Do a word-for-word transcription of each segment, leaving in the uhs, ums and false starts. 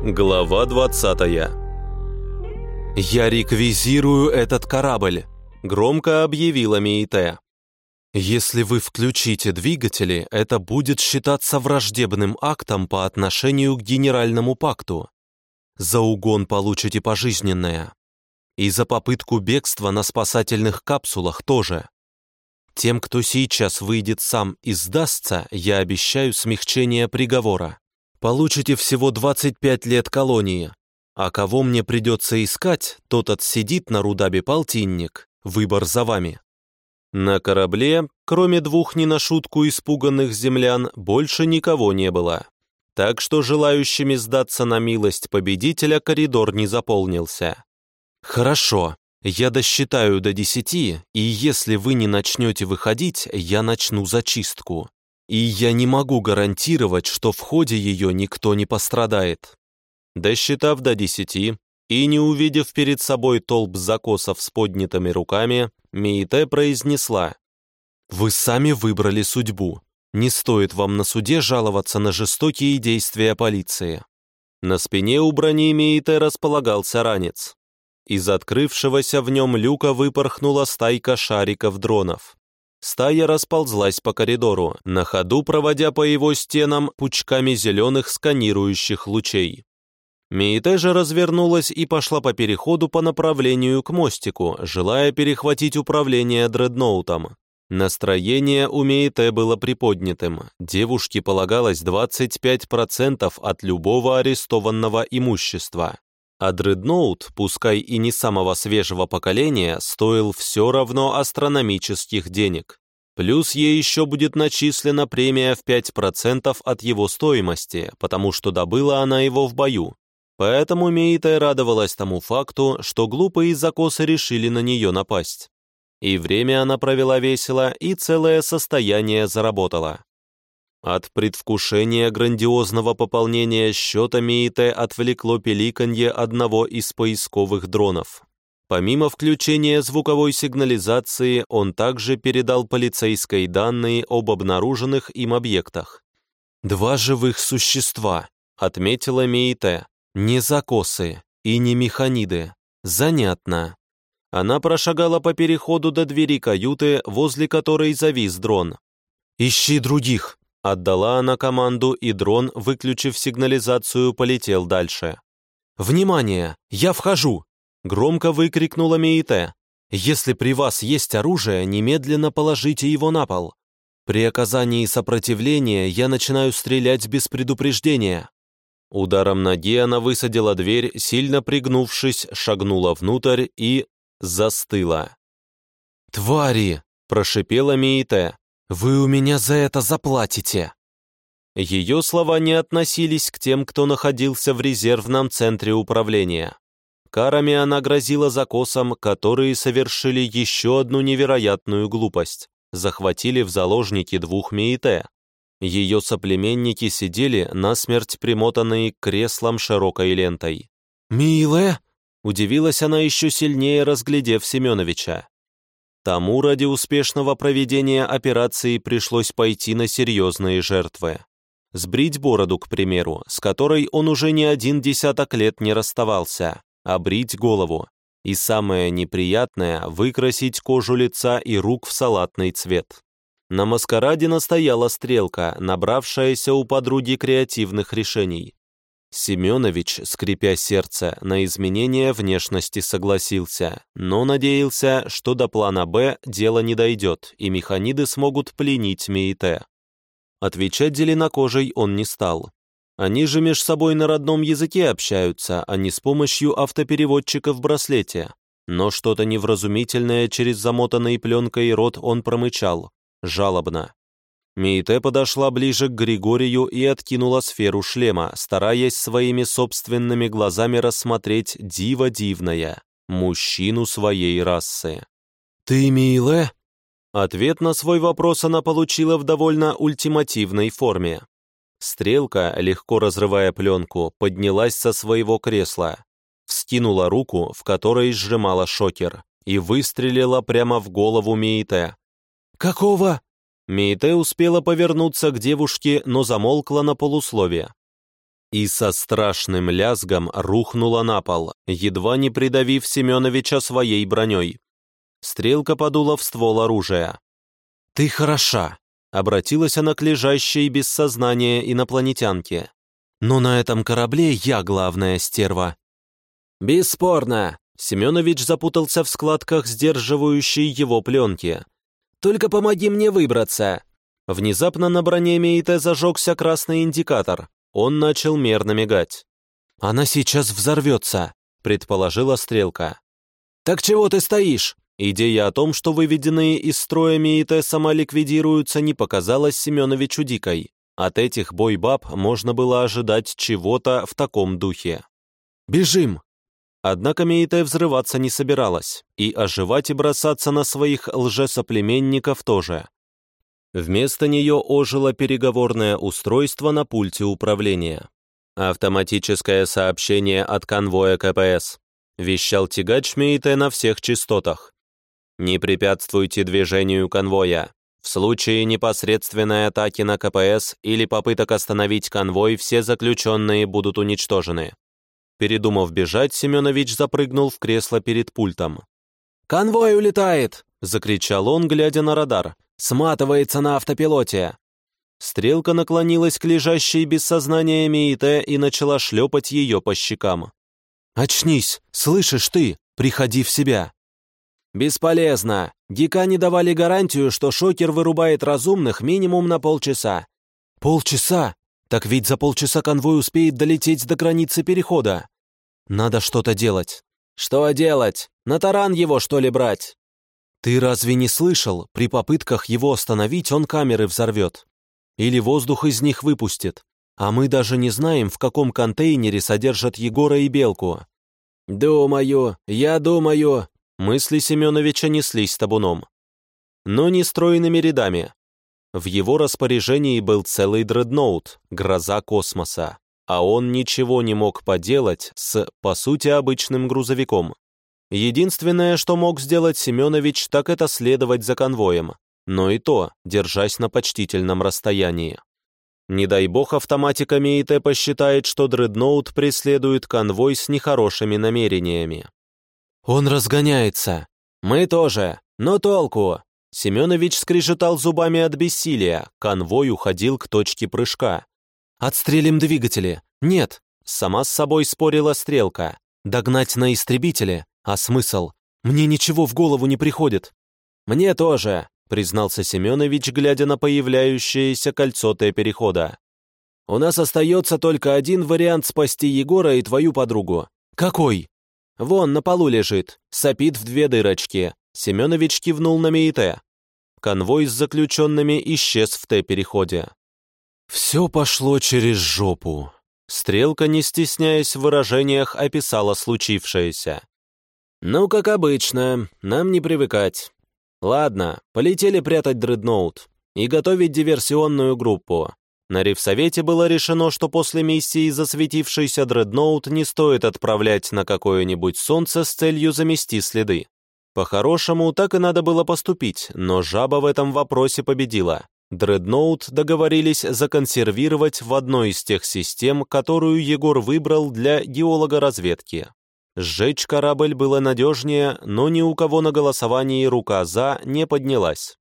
Глава двадцатая. «Я реквизирую этот корабль», — громко объявила Миите. «Если вы включите двигатели, это будет считаться враждебным актом по отношению к Генеральному пакту. За угон получите пожизненное. И за попытку бегства на спасательных капсулах тоже. Тем, кто сейчас выйдет сам и сдастся, я обещаю смягчение приговора. Получите всего двадцать пять лет колонии, а кого мне придется искать, тот отсидит на Рудабе полтинник. Выбор за вами». На корабле, кроме двух не на шутку испуганных землян, больше никого не было. Так что желающими сдаться на милость победителя коридор не заполнился. «Хорошо, я досчитаю до десяти, и если вы не начнете выходить, я начну зачистку. И я не могу гарантировать, что в ходе ее никто не пострадает». Досчитав до десяти и не увидев перед собой толп закосов с поднятыми руками, Миите произнесла: «Вы сами выбрали судьбу. Не стоит вам на суде жаловаться на жестокие действия полиции». На спине у брони Миите располагался ранец. Из открывшегося в нем люка выпорхнула стайка шариков-дронов. Стая расползлась по коридору, на ходу проводя по его стенам пучками зеленых сканирующих лучей. Миите же развернулась и пошла по переходу по направлению к мостику, желая перехватить управление дредноутом. Настроение у Миите было приподнятым. Девушке полагалось двадцать пять процентов от любого арестованного имущества. А дредноут, пускай и не самого свежего поколения, стоил все равно астрономических денег. Плюс ей еще будет начислена премия в пять процентов от его стоимости, потому что добыла она его в бою. Поэтому Миите радовалась тому факту, что глупые закосы решили на нее напасть. И время она провела весело, и целое состояние заработала. От предвкушения грандиозного пополнения счета Миите отвлекло пиликанье одного из поисковых дронов. Помимо включения звуковой сигнализации, он также передал полицейской данные об обнаруженных им объектах. «Два живых существа», — отметила Миите, — «не закосы и не механиды. Занятно». Она прошагала по переходу до двери каюты, возле которой завис дрон. «Ищи других», — отдала она команду, и дрон, выключив сигнализацию, полетел дальше. «Внимание! Я вхожу!» — громко выкрикнула Миите. «Если при вас есть оружие, немедленно положите его на пол. При оказании сопротивления я начинаю стрелять без предупреждения». Ударом ноги она высадила дверь, сильно пригнувшись, шагнула внутрь и застыла. «Твари!» — прошипела Миите. «Вы у меня за это заплатите!» Ее слова не относились к тем, кто находился в резервном центре управления. Карами она грозила закосам, которые совершили еще одну невероятную глупость. Захватили в заложники двух Миите. Ее соплеменники сидели насмерть примотанные к креслам широкой лентой. «Миле?» — удивилась она еще сильнее, разглядев Семеновича. Тому ради успешного проведения операции пришлось пойти на серьезные жертвы. Сбрить бороду, к примеру, с которой он уже не один десяток лет не расставался, обрить голову. И самое неприятное — выкрасить кожу лица и рук в салатный цвет. На маскараде настояла Стрелка, набравшаяся у подруги креативных решений. Семенович, скрипя сердце, на изменение внешности согласился, но надеялся, что до плана «Б» дело не дойдет, и механиды смогут пленить Миите. Отвечать зеленокожей он не стал. Они же меж собой на родном языке общаются, а не с помощью автопереводчика в браслете. Но что-то невразумительное через замотанный пленкой рот он промычал, жалобно. Миите подошла ближе к Григорию и откинула сферу шлема, стараясь своими собственными глазами рассмотреть диво дивное, мужчину своей расы. «Ты Миле?» Ответ на свой вопрос она получила в довольно ультимативной форме. Стрелка, легко разрывая пленку, поднялась со своего кресла, вскинула руку, в которой сжимала шокер, и выстрелила прямо в голову Миите. «Какого?» Миите успела повернуться к девушке, но замолкла на полуслове. и со страшным лязгом рухнула на пол, едва не придавив Семеновича своей броней. Стрелка подула в ствол оружия. «Ты хороша», — обратилась она к лежащей без сознания инопланетянке. «Но на этом корабле я главная стерва». «Бесспорно», — Семенович запутался в складках сдерживающей его пленки. «Только помоги мне выбраться». Внезапно на броне Мейте зажегся красный индикатор. Он начал мерно мигать. «Она сейчас взорвется», — предположила Стрелка. «Так чего ты стоишь?» Идея о том, что выведенные из строя Мейте самоликвидируются, не показалась Семеновичу дикой. От этих бойбаб можно было ожидать чего-то в таком духе. «Бежим!» Однако Мейте взрываться не собиралась, и оживать и бросаться на своих лжесоплеменников тоже. Вместо нее ожило переговорное устройство на пульте управления. «Автоматическое сообщение от конвоя КПС», — вещал тягач Мейте на всех частотах. «Не препятствуйте движению конвоя. В случае непосредственной атаки на КПС или попыток остановить конвой, все заключенные будут уничтожены». Передумав бежать, Семенович запрыгнул в кресло перед пультом. «Конвой улетает!» — закричал он, глядя на радар. «Сматывается на автопилоте!» Стрелка наклонилась к лежащей без сознания Мейте и начала шлепать ее по щекам. «Очнись! Слышишь ты? Приходи в себя!» «Бесполезно! Гика не давали гарантию, что шокер вырубает разумных минимум на полчаса». «Полчаса? Так ведь за полчаса конвой успеет долететь до границы перехода. Надо что-то делать». «Что делать? На таран его, что ли, брать?» «Ты разве не слышал? При попытках его остановить он камеры взорвет. Или воздух из них выпустит. А мы даже не знаем, в каком контейнере содержат Егора и Белку». «Думаю, я думаю...» Мысли Семеновича неслись табуном. Но не стройными рядами. В его распоряжении был целый дредноут, гроза космоса, а он ничего не мог поделать с, по сути, обычным грузовиком. Единственное, что мог сделать Семенович, так это следовать за конвоем, но и то, держась на почтительном расстоянии. Не дай бог автоматика Мейте посчитает, что дредноут преследует конвой с нехорошими намерениями. «Он разгоняется!» «Мы тоже! Но толку!» Семенович скрежетал зубами от бессилия, конвой уходил к точке прыжка. «Отстрелим двигатели!» «Нет!» Сама с собой спорила Стрелка. «Догнать на истребителе? А смысл? Мне ничего в голову не приходит». «Мне тоже!» признался Семенович, глядя на появляющееся кольцо Т-перехода. «У нас остается только один вариант спасти Егора и твою подругу». «Какой?» «Вон, на полу лежит, сопит в две дырочки». Семенович кивнул на Мейте. Конвой с заключенными исчез в Т-переходе. «Все пошло через жопу». Стрелка, не стесняясь в выражениях, описала случившееся. «Ну, как обычно, нам не привыкать. Ладно, полетели прятать дредноут и готовить диверсионную группу». На ревсовете было решено, что после миссии засветившийся дредноут не стоит отправлять на какое-нибудь солнце с целью замести следы. По-хорошему, так и надо было поступить, но жаба в этом вопросе победила. Дредноут договорились законсервировать в одной из тех систем, которую Егор выбрал для геологоразведки. Сжечь корабль было надежнее, но ни у кого на голосовании рука «за» не поднялась.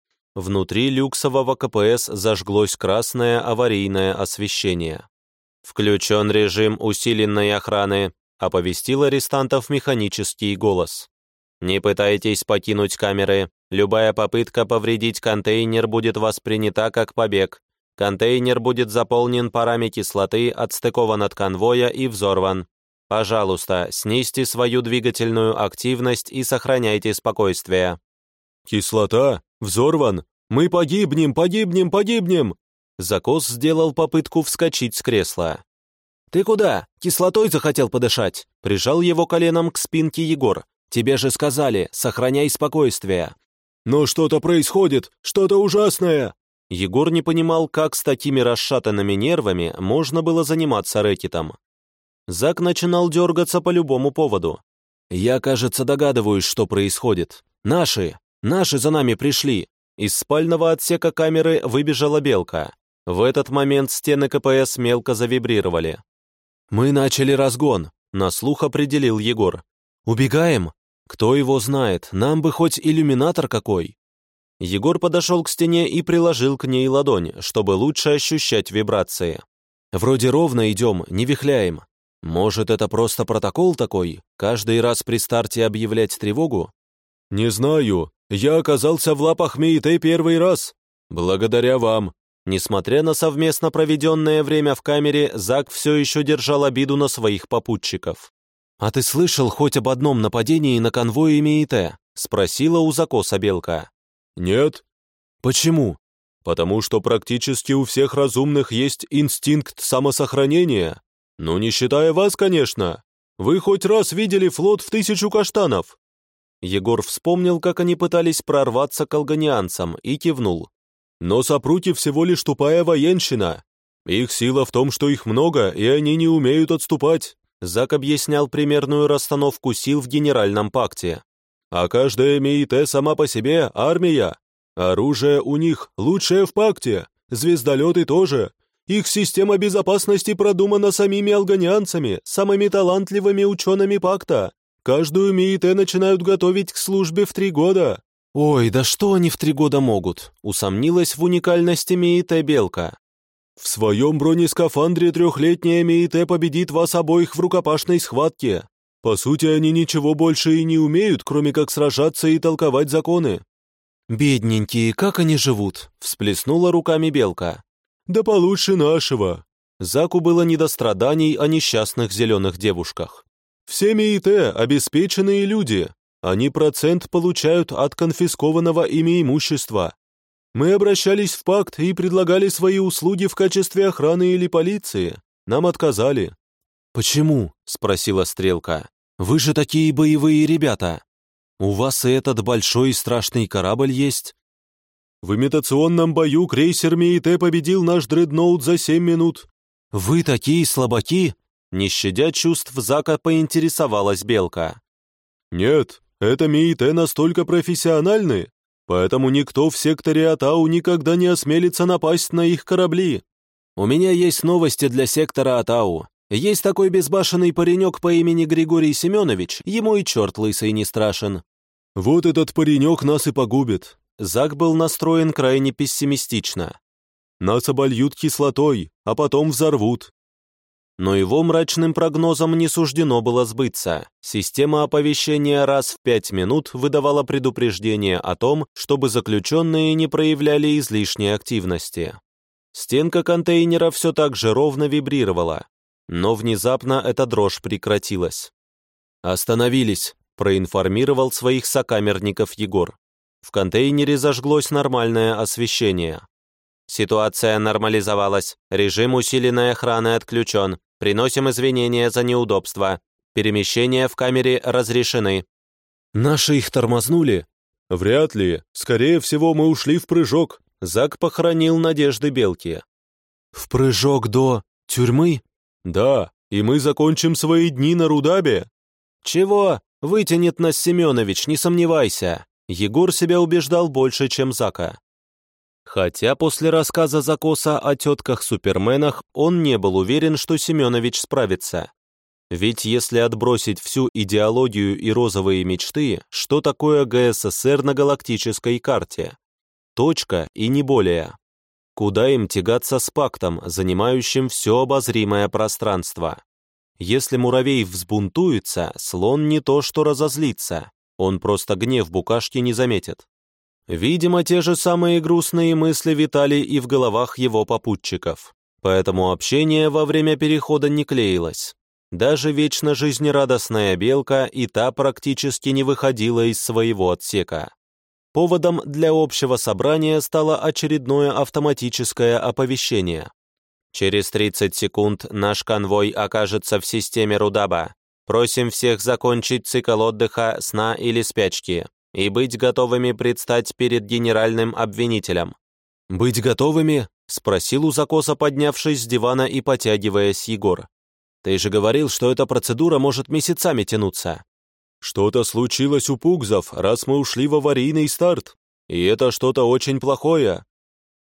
Внутри люксового КПС зажглось красное аварийное освещение. «Включен режим усиленной охраны», — оповестил арестантов механический голос. «Не пытайтесь покинуть камеры. Любая попытка повредить контейнер будет воспринята как побег. Контейнер будет заполнен парами кислоты, отстыкован от конвоя и взорван. Пожалуйста, снизьте свою двигательную активность и сохраняйте спокойствие». «Кислота? Взорван? Мы погибнем, погибнем, погибнем!» Закос сделал попытку вскочить с кресла. «Ты куда? Кислотой захотел подышать?» Прижал его коленом к спинке Егор. «Тебе же сказали, сохраняй спокойствие». «Но что-то происходит, что-то ужасное!» Егор не понимал, как с такими расшатанными нервами можно было заниматься рэкетом. Зак начинал дергаться по любому поводу. «Я, кажется, догадываюсь, что происходит. Наши! Наши за нами пришли!» Из спального отсека камеры выбежала Белка. В этот момент стены КПС мелко завибрировали. «Мы начали разгон», — на слух определил Егор. «Убегаем? Кто его знает, нам бы хоть иллюминатор какой». Егор подошел к стене и приложил к ней ладонь, чтобы лучше ощущать вибрации. «Вроде ровно идем, не вихляем. Может, это просто протокол такой, каждый раз при старте объявлять тревогу?» «Не знаю, я оказался в лапах МИИТ первый раз. Благодаря вам». Несмотря на совместно проведенное время в камере, Зак все еще держал обиду на своих попутчиков. «А ты слышал хоть об одном нападении на конвое МИИТ?» — спросила у закоса Белка. «Нет». «Почему?» «Потому что практически у всех разумных есть инстинкт самосохранения. Ну, не считая вас, конечно. Вы хоть раз видели флот в тысячу каштанов?» Егор вспомнил, как они пытались прорваться к алганианцам, и кивнул. «Но сопруки всего лишь тупая военщина. Их сила в том, что их много, и они не умеют отступать». Зак объяснял примерную расстановку сил в Генеральном пакте. «А каждая МИИТ сама по себе армия. Оружие у них лучшее в пакте, звездолеты тоже. Их система безопасности продумана самими алганианцами, самыми талантливыми учеными пакта. Каждую МИИТ начинают готовить к службе в три года». «Ой, да что они в три года могут?» — усомнилась в уникальности МИИТ Белка. «В своем бронескафандре трехлетняя МИИТ победит вас обоих в рукопашной схватке. По сути, они ничего больше и не умеют, кроме как сражаться и толковать законы». «Бедненькие, как они живут?» — всплеснула руками Белка. «Да получше нашего». Заку было не до страданий о несчастных зеленых девушках. «Все МИИТ — обеспеченные люди. Они процент получают от конфискованного ими имущества. Мы обращались в пакт и предлагали свои услуги в качестве охраны или полиции. Нам отказали». «Почему?» — спросила Стрелка. «Вы же такие боевые ребята. У вас и этот большой и страшный корабль есть». «В имитационном бою крейсер МИИТ победил наш дредноут за семь минут». «Вы такие слабаки?» — не щадя чувств Зака, поинтересовалась Белка. «Нет, это МИИТ настолько профессиональны, поэтому никто в секторе Атау никогда не осмелится напасть на их корабли». «У меня есть новости для сектора Атау. Есть такой безбашенный паренек по имени Григорий Семенович, ему и черт лысый не страшен». «Вот этот паренек нас и погубит». Зак был настроен крайне пессимистично. «Нас обольют кислотой, а потом взорвут». Но его мрачным прогнозам не суждено было сбыться. Система оповещения раз в пять минут выдавала предупреждение о том, чтобы заключенные не проявляли излишней активности. Стенка контейнера все так же ровно вибрировала, но внезапно эта дрожь прекратилась. «Остановились», — проинформировал своих сокамерников Егор. В контейнере зажглось нормальное освещение. «Ситуация нормализовалась. Режим усиленной охраны отключен. Приносим извинения за неудобства. Перемещения в камере разрешены». «Наши их тормознули?» «Вряд ли. Скорее всего, мы ушли в прыжок». Зак похоронил надежды Белки. «В прыжок до тюрьмы?» «Да, и мы закончим свои дни на Рудабе». «Чего? Вытянет нас Семенович, не сомневайся». Егор себя убеждал больше, чем Зака. Хотя после рассказа Закоса о тетках-суперменах он не был уверен, что Семенович справится. Ведь если отбросить всю идеологию и розовые мечты, что такое ГССР на галактической карте? Точка и не более. Куда им тягаться с пактом, занимающим все обозримое пространство? Если муравей взбунтуется, слон не то что разозлится, он просто гнев букашки не заметит. Видимо, те же самые грустные мысли витали и в головах его попутчиков, поэтому общение во время перехода не клеилось. Даже вечно жизнерадостная Белка и та практически не выходила из своего отсека. Поводом для общего собрания стало очередное автоматическое оповещение. «Через тридцать секунд наш конвой окажется в системе Рудаба. Просим всех закончить цикл отдыха, сна или спячки и быть готовыми предстать перед генеральным обвинителем». «Быть готовыми?» — спросил у Закоса, поднявшись с дивана и потягиваясь Егор. «Ты же говорил, что эта процедура может месяцами тянуться». «Что-то случилось у пугзов, раз мы ушли в аварийный старт. И это что-то очень плохое».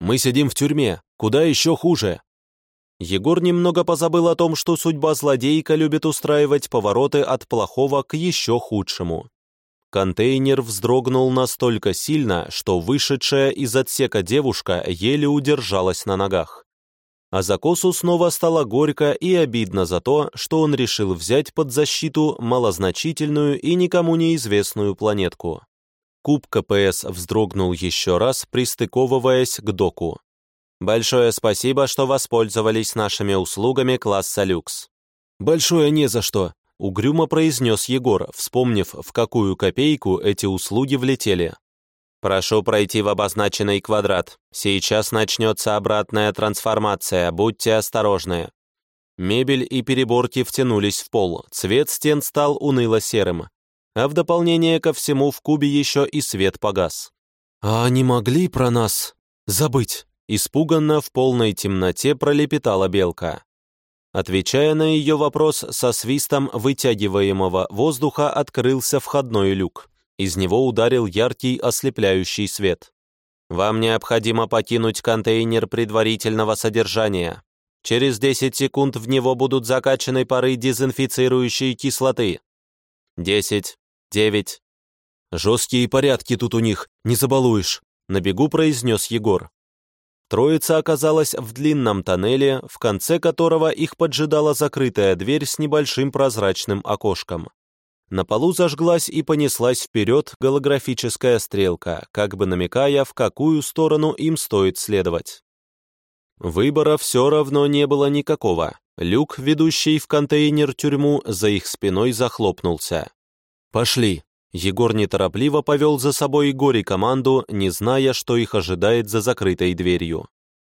Мы сидим в тюрьме, куда еще хуже». Егор немного позабыл о том, что судьба злодейка любит устраивать повороты от плохого к еще худшему. Контейнер вздрогнул настолько сильно, что вышедшая из отсека девушка еле удержалась на ногах. А Закосу снова стало горько и обидно за то, что он решил взять под защиту малозначительную и никому неизвестную планетку. Куб КПС вздрогнул еще раз, пристыковываясь к доку. «Большое спасибо, что воспользовались нашими услугами класса люкс». «Большое не за что», — угрюмо произнес Егор, вспомнив, в какую копейку эти услуги влетели. «Прошу пройти в обозначенный квадрат. Сейчас начнется обратная трансформация, будьте осторожны». Мебель и переборки втянулись в пол, цвет стен стал уныло-серым, а в дополнение ко всему в кубе еще и свет погас. «А они могли про нас забыть?» Испуганно в полной темноте пролепетала Белка. Отвечая на ее вопрос, со свистом вытягиваемого воздуха открылся входной люк. Из него ударил яркий ослепляющий свет. «Вам необходимо покинуть контейнер предварительного содержания. Через десять секунд в него будут закачаны пары дезинфицирующей кислоты. Десять, девять. Жесткие порядки тут у них, не забалуешь», — на бегу произнес Егор. Троица оказалась в длинном тоннеле, в конце которого их поджидала закрытая дверь с небольшим прозрачным окошком. На полу зажглась и понеслась вперед голографическая стрелка, как бы намекая, в какую сторону им стоит следовать. Выбора все равно не было никакого. Люк, ведущий в контейнер-тюрьму, за их спиной захлопнулся. «Пошли!» Егор неторопливо повел за собой Гори команду, не зная, что их ожидает за закрытой дверью.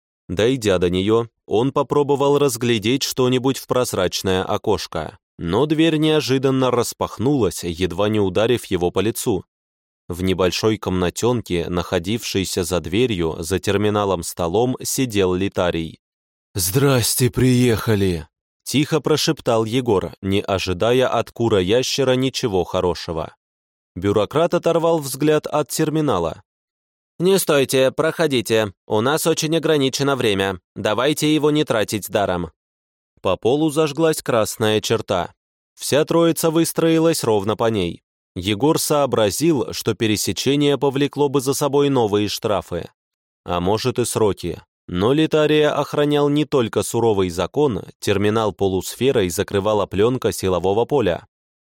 Дойдя до нее, он попробовал разглядеть что-нибудь в прозрачное окошко, но дверь неожиданно распахнулась, едва не ударив его по лицу. В небольшой комнатенке, находившейся за дверью, за терминалом-столом, сидел Литарий. «Здрасте, приехали!» — тихо прошептал Егор, не ожидая от кура-ящера ничего хорошего. Бюрократ оторвал взгляд от терминала. «Не стойте, проходите. У нас очень ограничено время. Давайте его не тратить даром». По полу зажглась красная черта. Вся троица выстроилась ровно по ней. Егор сообразил, что пересечение повлекло бы за собой новые штрафы. А может и сроки. Но Литария охранял не только суровый закон, терминал полусферой закрывала пленка силового поля.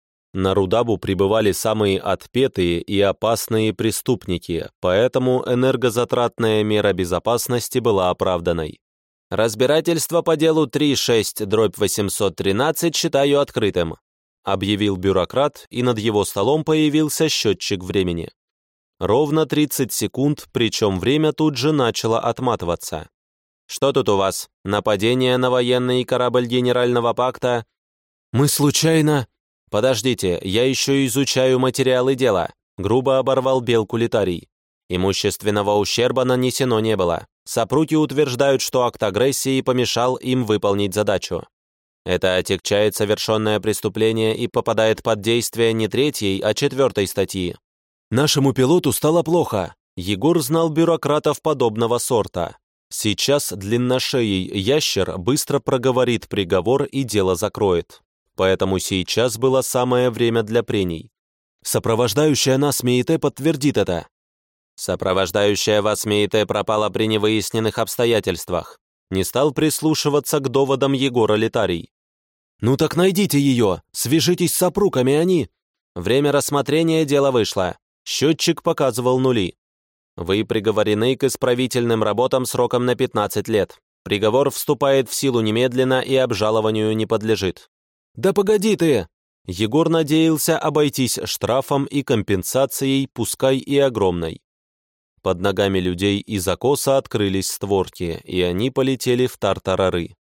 На Рудабу прибывали самые отпетые и опасные преступники, поэтому энергозатратная мера безопасности была оправданной. «Разбирательство по делу три шесть дробь восемьсот тринадцать считаю открытым», объявил бюрократ, и над его столом появился счетчик времени. Ровно тридцать секунд, причем время тут же начало отматываться. «Что тут у вас? Нападение на военный корабль Генерального пакта?» «Мы случайно...» «Подождите, я еще изучаю материалы дела», — грубо оборвал Белку Литарий. «Имущественного ущерба нанесено не было. Сопруги утверждают, что акт агрессии помешал им выполнить задачу. Это отягчает совершенное преступление и попадает под действие не третьей, а четвертой статьи». «Нашему пилоту стало плохо». Егор знал бюрократов подобного сорта. Сейчас длинношеей ящер быстро проговорит приговор и дело закроет. Поэтому сейчас было самое время для прений. Сопровождающая нас МИИТ подтвердит это. Сопровождающая вас МИИТ пропала при невыясненных обстоятельствах. Не стал прислушиваться к доводам Егора Литарий. «Ну так найдите ее, свяжитесь с сопругами, они...» Время рассмотрения дела вышло. Счетчик показывал нули. Вы приговорены к исправительным работам сроком на пятнадцать лет. Приговор вступает в силу немедленно и обжалованию не подлежит. «Да погоди ты!» Егор надеялся обойтись штрафом и компенсацией, пускай и огромной. Под ногами людей из окоса открылись створки, и они полетели в тартарары.